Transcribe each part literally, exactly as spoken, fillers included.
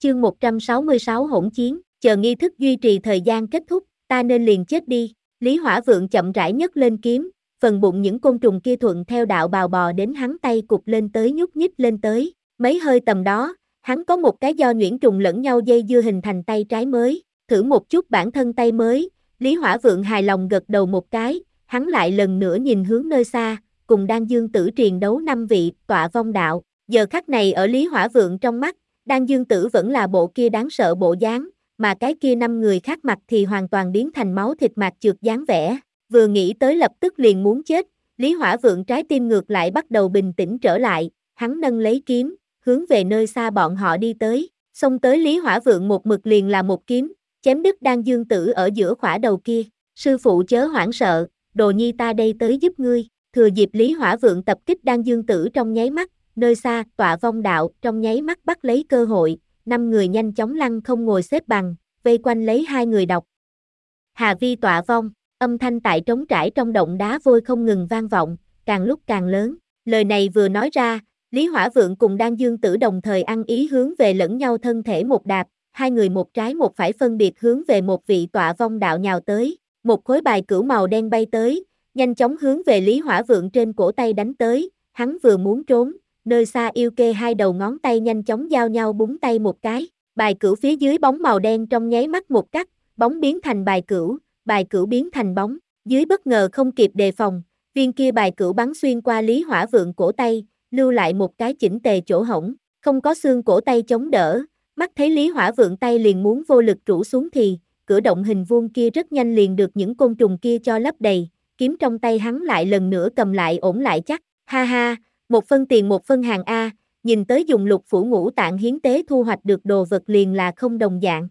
Chương một trăm sáu mươi sáu Hỗn chiến, chờ nghi thức duy trì thời gian kết thúc, ta nên liền chết đi. Lý Hỏa Vượng chậm rãi nhấc lên kiếm, phần bụng những côn trùng kia thuận theo đạo bào bò đến hắn tay cụp lên tới nhúc nhích lên tới. Mấy hơi tầm đó, hắn có một cái do nhuyễn trùng lẫn nhau dây dưa hình thành tay trái mới, thử một chút bản thân tay mới. Lý Hỏa Vượng hài lòng gật đầu một cái, hắn lại lần nữa nhìn hướng nơi xa, cùng Đan Dương Tử triền đấu năm vị tọa vong đạo. Giờ khắc này ở Lý Hỏa Vượng trong mắt, Đan Dương Tử vẫn là bộ kia đáng sợ bộ dáng, mà cái kia năm người khác mặt thì hoàn toàn biến thành máu thịt mạt trượt dáng vẻ. Vừa nghĩ tới lập tức liền muốn chết, Lý Hỏa Vượng trái tim ngược lại bắt đầu bình tĩnh trở lại, hắn nâng lấy kiếm, hướng về nơi xa bọn họ đi tới, xông tới Lý Hỏa Vượng một mực liền là một kiếm, chém đứt Đan Dương Tử ở giữa khỏa đầu kia. Sư phụ chớ hoảng sợ, đồ nhi ta đây tới giúp ngươi. Thừa dịp Lý Hỏa Vượng tập kích Đan Dương Tử trong nháy mắt, nơi xa, tọa vong đạo trong nháy mắt bắt lấy cơ hội, năm người nhanh chóng lăn không ngồi xếp bằng, vây quanh lấy hai người độc. Hà vi tọa vong, âm thanh tại trống trải trong động đá vôi không ngừng vang vọng, càng lúc càng lớn. Lời này vừa nói ra, Lý Hỏa Vượng cùng Đan Dương Tử đồng thời ăn ý hướng về lẫn nhau thân thể một đạp, hai người một trái một phải phân biệt hướng về một vị tọa vong đạo nhào tới. Một khối bài cửu màu đen bay tới, nhanh chóng hướng về Lý Hỏa Vượng trên cổ tay đánh tới, hắn vừa muốn trốn, nơi xa yêu kê hai đầu ngón tay nhanh chóng giao nhau búng tay một cái, bài cửu phía dưới bóng màu đen trong nháy mắt một cắt, bóng biến thành bài cửu, bài cửu biến thành bóng, dưới bất ngờ không kịp đề phòng, viên kia bài cửu bắn xuyên qua Lý Hỏa Vượng cổ tay, lưu lại một cái chỉnh tề chỗ hổng, không có xương cổ tay chống đỡ, mắt thấy Lý Hỏa Vượng tay liền muốn vô lực rũ xuống thì, cửa động hình vuông kia rất nhanh liền được những côn trùng kia cho lấp đầy, kiếm trong tay hắn lại lần nữa cầm lại ổn lại chắc, ha ha, một phân tiền một phân hàng A, nhìn tới dùng lục phủ ngũ tạng hiến tế thu hoạch được đồ vật liền là không đồng dạng.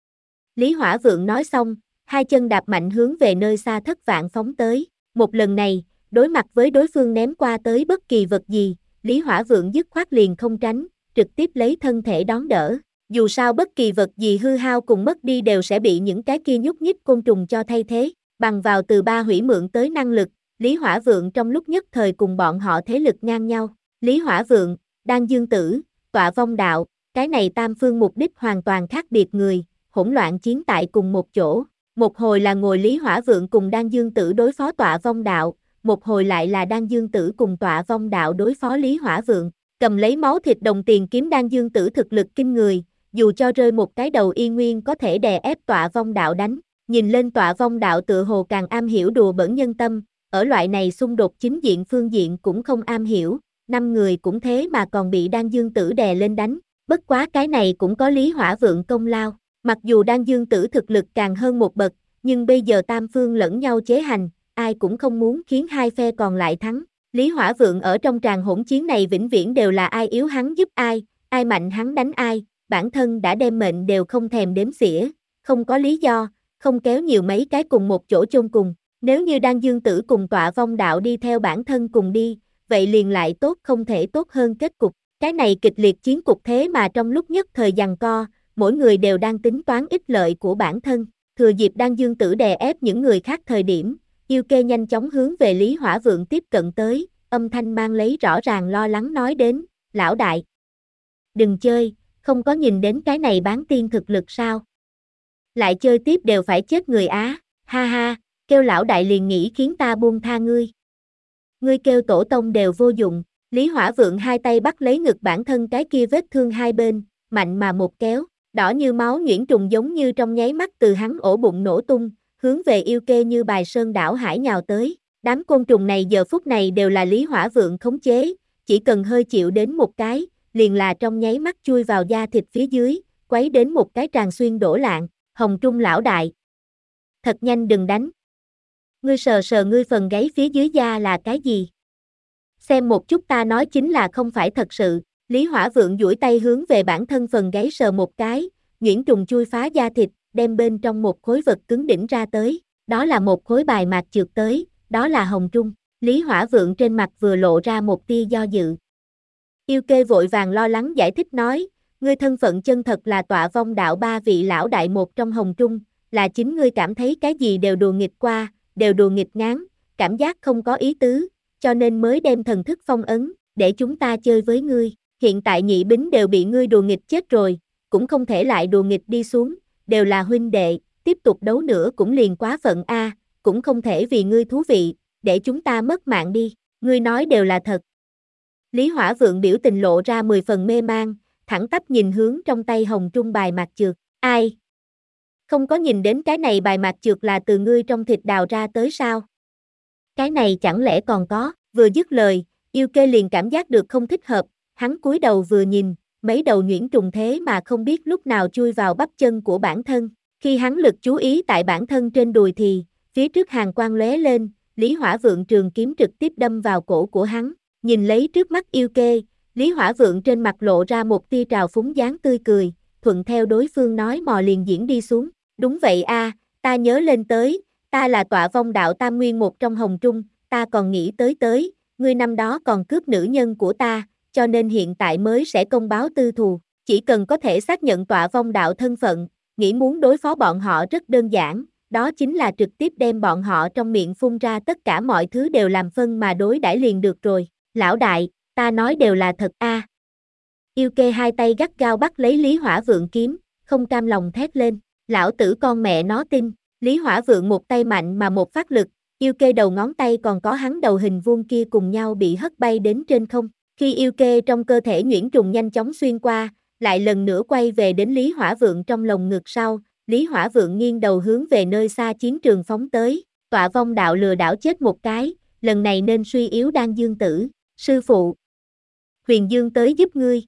Lý Hỏa Vượng nói xong, hai chân đạp mạnh hướng về nơi xa thất vạn phóng tới, một lần này, đối mặt với đối phương ném qua tới bất kỳ vật gì, Lý Hỏa Vượng dứt khoát liền không tránh, trực tiếp lấy thân thể đón đỡ. Dù sao bất kỳ vật gì hư hao cùng mất đi đều sẽ bị những cái kia nhúc nhích côn trùng cho thay thế, bằng vào từ ba hủy mượn tới năng lực, Lý Hỏa Vượng trong lúc nhất thời cùng bọn họ thế lực ngang nhau. Lý Hỏa Vượng, Đan Dương Tử, tọa vong đạo, cái này tam phương mục đích hoàn toàn khác biệt người, hỗn loạn chiến tại cùng một chỗ. Một hồi là ngồi Lý Hỏa Vượng cùng Đan Dương Tử đối phó tọa vong đạo, một hồi lại là Đan Dương Tử cùng tọa vong đạo đối phó Lý Hỏa Vượng. Cầm lấy máu thịt đồng tiền kiếm Đan Dương Tử thực lực kinh người, dù cho rơi một cái đầu y nguyên có thể đè ép tọa vong đạo đánh. Nhìn lên tọa vong đạo tựa hồ càng am hiểu đùa bỡn nhân tâm, ở loại này xung đột chính diện phương diện cũng không am hiểu, năm người cũng thế mà còn bị Đan Dương Tử đè lên đánh, bất quá cái này cũng có Lý Hỏa Vượng công lao, mặc dù Đan Dương Tử thực lực càng hơn một bậc, nhưng bây giờ tam phương lẫn nhau chế hành, ai cũng không muốn khiến hai phe còn lại thắng. Lý Hỏa Vượng ở trong tràng hỗn chiến này vĩnh viễn đều là ai yếu hắn giúp ai, ai mạnh hắn đánh ai, bản thân đã đem mệnh đều không thèm đếm xỉa, không có lý do, không kéo nhiều mấy cái cùng một chỗ chôn cùng. Nếu như Đan Dương Tử cùng tọa vong đạo đi theo bản thân cùng đi, vậy liền lại tốt không thể tốt hơn kết cục. Cái này kịch liệt chiến cục thế mà trong lúc nhất thời giằng co, mỗi người đều đang tính toán ích lợi của bản thân. Thừa dịp Đan Dương Tử đè ép những người khác thời điểm, yêu kê nhanh chóng hướng về Lý Hỏa Vượng tiếp cận tới, âm thanh mang lấy rõ ràng lo lắng nói đến, lão đại. Đừng chơi, không có nhìn đến cái này bán tiên thực lực sao? Lại chơi tiếp đều phải chết người Á, ha ha, kêu lão đại liền nghĩ khiến ta buông tha ngươi. Ngươi kêu tổ tông đều vô dụng, Lý Hỏa Vượng hai tay bắt lấy ngực bản thân cái kia vết thương hai bên, mạnh mà một kéo, đỏ như máu nhuyễn trùng giống như trong nháy mắt từ hắn ổ bụng nổ tung, hướng về yêu kê như bài sơn đảo hải nhào tới. Đám côn trùng này giờ phút này đều là Lý Hỏa Vượng khống chế, chỉ cần hơi chịu đến một cái, liền là trong nháy mắt chui vào da thịt phía dưới, quấy đến một cái tràn xuyên đổ lạng. Hồng Trung lão đại, thật nhanh đừng đánh. Ngươi sờ sờ ngươi phần gáy phía dưới da là cái gì? Xem một chút ta nói chính là không phải thật sự. Lý Hỏa Vượng duỗi tay hướng về bản thân phần gáy sờ một cái, nhuyễn trùng chui phá da thịt, đem bên trong một khối vật cứng đỉnh ra tới. Đó là một khối bài mạc trượt tới, đó là Hồng Trung. Lý Hỏa Vượng trên mặt vừa lộ ra một tia do dự. Yêu kê vội vàng lo lắng giải thích nói, ngươi thân phận chân thật là tọa vong đạo ba vị lão đại một trong Hồng Trung, là chính ngươi cảm thấy cái gì đều đùa nghịch qua, đều đùa nghịch ngán, cảm giác không có ý tứ, cho nên mới đem thần thức phong ấn, để chúng ta chơi với ngươi. Hiện tại nhị bính đều bị ngươi đùa nghịch chết rồi, cũng không thể lại đùa nghịch đi xuống, đều là huynh đệ, tiếp tục đấu nữa cũng liền quá phận a, cũng không thể vì ngươi thú vị, để chúng ta mất mạng đi, ngươi nói đều là thật. Lý Hỏa Vượng biểu tình lộ ra mười phần mê mang, thẳng tắp nhìn hướng trong tay hồng trung bài mạc trược, ai? Không có nhìn đến cái này bài mạc trược là từ ngươi trong thịt đào ra tới sao? Cái này chẳng lẽ còn có, vừa dứt lời, yêu kê liền cảm giác được không thích hợp, hắn cúi đầu vừa nhìn, mấy đầu nhuyễn trùng thế mà không biết lúc nào chui vào bắp chân của bản thân, khi hắn lực chú ý tại bản thân trên đùi thì, phía trước hàn quang lóe lên, Lý Hỏa Vượng trường kiếm trực tiếp đâm vào cổ của hắn, nhìn lấy trước mắt yêu kê, Lý Hỏa Vượng trên mặt lộ ra một tia trào phúng dáng tươi cười, thuận theo đối phương nói mò liền diễn đi xuống, đúng vậy a, ta nhớ lên tới, ta là Tọa Vong đạo tam nguyên một trong hồng trung, ta còn nghĩ tới tới, ngươi năm đó còn cướp nữ nhân của ta, cho nên hiện tại mới sẽ công báo tư thù, chỉ cần có thể xác nhận Tọa Vong đạo thân phận, nghĩ muốn đối phó bọn họ rất đơn giản, đó chính là trực tiếp đem bọn họ trong miệng phun ra tất cả mọi thứ đều làm phân mà đối đãi liền được rồi, lão đại, ta nói đều là thật a. Yêu kê hai tay gắt gao bắt lấy Lý Hỏa Vượng kiếm, không cam lòng thét lên, lão tử con mẹ nó tin, Lý Hỏa Vượng một tay mạnh mà một phát lực, yêu kê đầu ngón tay còn có hắn đầu hình vuông kia cùng nhau bị hất bay đến trên không, khi yêu kê trong cơ thể nhuyễn trùng nhanh chóng xuyên qua, lại lần nữa quay về đến Lý Hỏa Vượng trong lồng ngực sau, Lý Hỏa Vượng nghiêng đầu hướng về nơi xa chiến trường phóng tới, Tọa Vong đạo lừa đảo chết một cái, lần này nên suy yếu Đan Dương Tử, sư phụ. Huyền Dương tới giúp ngươi.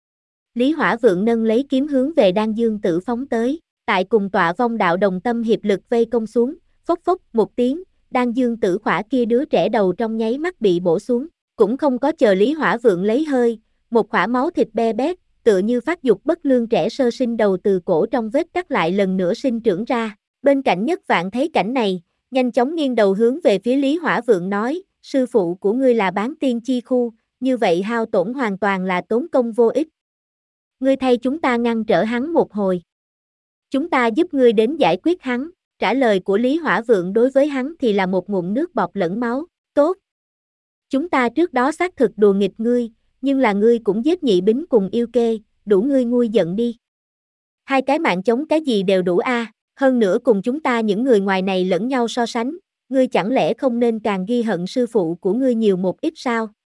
Lý Hỏa Vượng nâng lấy kiếm hướng về Đan Dương Tử phóng tới, tại cùng Tọa Vong đạo đồng tâm hiệp lực vây công xuống, phốc phốc một tiếng, Đan Dương Tử khỏa kia đứa trẻ đầu trong nháy mắt bị bổ xuống, cũng không có chờ Lý Hỏa Vượng lấy hơi, một khỏa máu thịt be bét, tựa như phát dục bất lương trẻ sơ sinh đầu từ cổ trong vết cắt lại lần nữa sinh trưởng ra, bên cạnh Nhất Vạn thấy cảnh này, nhanh chóng nghiêng đầu hướng về phía Lý Hỏa Vượng nói, sư phụ của ngươi là bán tiên chi khu, như vậy hao tổn hoàn toàn là tốn công vô ích. Ngươi thay chúng ta ngăn trở hắn một hồi. Chúng ta giúp ngươi đến giải quyết hắn, trả lời của Lý Hỏa Vượng đối với hắn thì là một ngụm nước bọt lẫn máu, tốt. Chúng ta trước đó xác thực đùa nghịch ngươi, nhưng là ngươi cũng giết nhị bính cùng yêu kê, đủ ngươi nguôi giận đi. Hai cái mạng chống cái gì đều đủ a, hơn nữa cùng chúng ta những người ngoài này lẫn nhau so sánh, ngươi chẳng lẽ không nên càng ghi hận sư phụ của ngươi nhiều một ít sao?